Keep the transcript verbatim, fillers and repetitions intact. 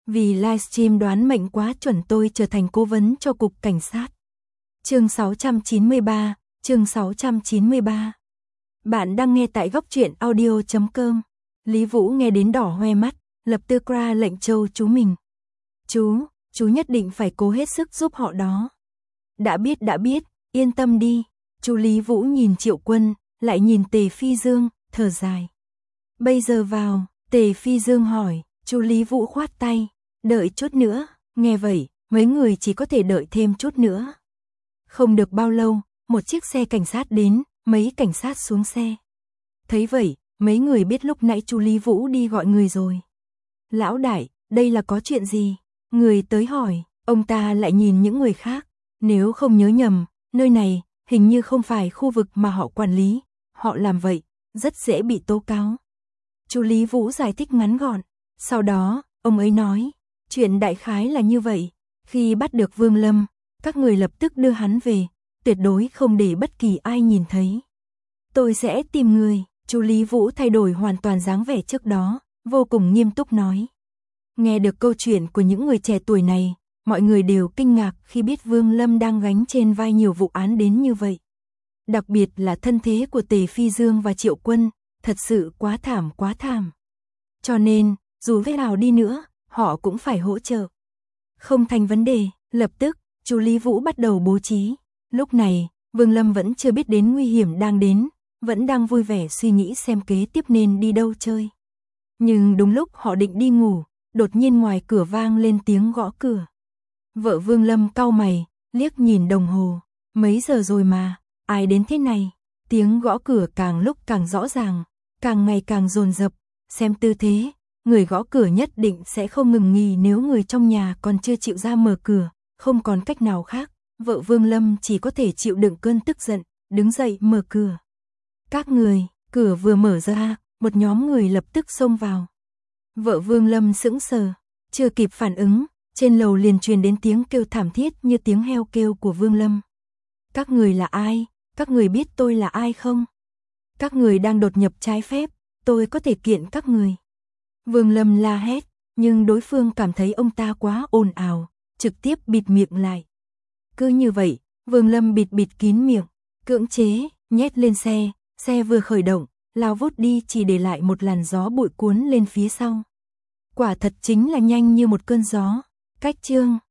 Vì livestream đoán mệnh quá chuẩn tôi trở thành cố vấn cho cục cảnh sát. Chương sáu trăm chín mươi ba, chương sáu trăm chín mươi ba. Bạn đang nghe tại góc truyện audio chấm com. Lý Vũ nghe đến đỏ hoe mắt, lập tức ra lệnh Châu chú mình. Chú, chú nhất định phải cố hết sức giúp họ đó. Đã biết đã biết, yên tâm đi. Chú Lý Vũ nhìn Triệu Quân, lại nhìn Tề Phi Dương, thở dài. Bây giờ vào, Tề Phi Dương hỏi, chú Lý Vũ khoát tay, đợi chút nữa, nghe vậy, mấy người chỉ có thể đợi thêm chút nữa. Không được bao lâu, một chiếc xe cảnh sát đến, mấy cảnh sát xuống xe. Thấy vậy, mấy người biết lúc nãy chú Lý Vũ đi gọi người rồi. Lão đại, đây là có chuyện gì? Người tới hỏi, ông ta lại nhìn những người khác. Nếu không nhớ nhầm, nơi này, hình như không phải khu vực mà họ quản lý. Họ làm vậy, rất dễ bị tố cáo. Chú Lý Vũ giải thích ngắn gọn. Sau đó, ông ấy nói, chuyện đại khái là như vậy. Khi bắt được Vương Lâm, các người lập tức đưa hắn về, tuyệt đối không để bất kỳ ai nhìn thấy. Tôi sẽ tìm người. Chú Lý Vũ thay đổi hoàn toàn dáng vẻ trước đó, vô cùng nghiêm túc nói. Nghe được câu chuyện của những người trẻ tuổi này, mọi người đều kinh ngạc khi biết Vương Lâm đang gánh trên vai nhiều vụ án đến như vậy. Đặc biệt là thân thế của Tề Phi Dương và Triệu Quân, thật sự quá thảm quá thảm. Cho nên, dù thế nào đi nữa, họ cũng phải hỗ trợ. Không thành vấn đề, lập tức, chú Lý Vũ bắt đầu bố trí. Lúc này, Vương Lâm vẫn chưa biết đến nguy hiểm đang đến, vẫn đang vui vẻ suy nghĩ xem kế tiếp nên đi đâu chơi. Nhưng đúng lúc họ định đi ngủ, đột nhiên ngoài cửa vang lên tiếng gõ cửa. Vợ Vương Lâm cau mày, liếc nhìn đồng hồ, mấy giờ rồi mà, ai đến thế này? Tiếng gõ cửa càng lúc càng rõ ràng, càng ngày càng dồn dập, xem tư thế, người gõ cửa nhất định sẽ không ngừng nghỉ nếu người trong nhà còn chưa chịu ra mở cửa, không còn cách nào khác, vợ Vương Lâm chỉ có thể chịu đựng cơn tức giận, đứng dậy mở cửa. Các người, cửa vừa mở ra, một nhóm người lập tức xông vào. Vợ Vương Lâm sững sờ, chưa kịp phản ứng, trên lầu liền truyền đến tiếng kêu thảm thiết như tiếng heo kêu của Vương Lâm. Các người là ai? Các người biết tôi là ai không? Các người đang đột nhập trái phép, tôi có thể kiện các người. Vương Lâm la hét, nhưng đối phương cảm thấy ông ta quá ồn ào, trực tiếp bịt miệng lại. Cứ như vậy, Vương Lâm bịt bịt kín miệng, cưỡng chế, nhét lên xe, xe vừa khởi động, lao vút đi chỉ để lại một làn gió bụi cuốn lên phía sau. Quả thật chính là nhanh như một cơn gió. Cách chương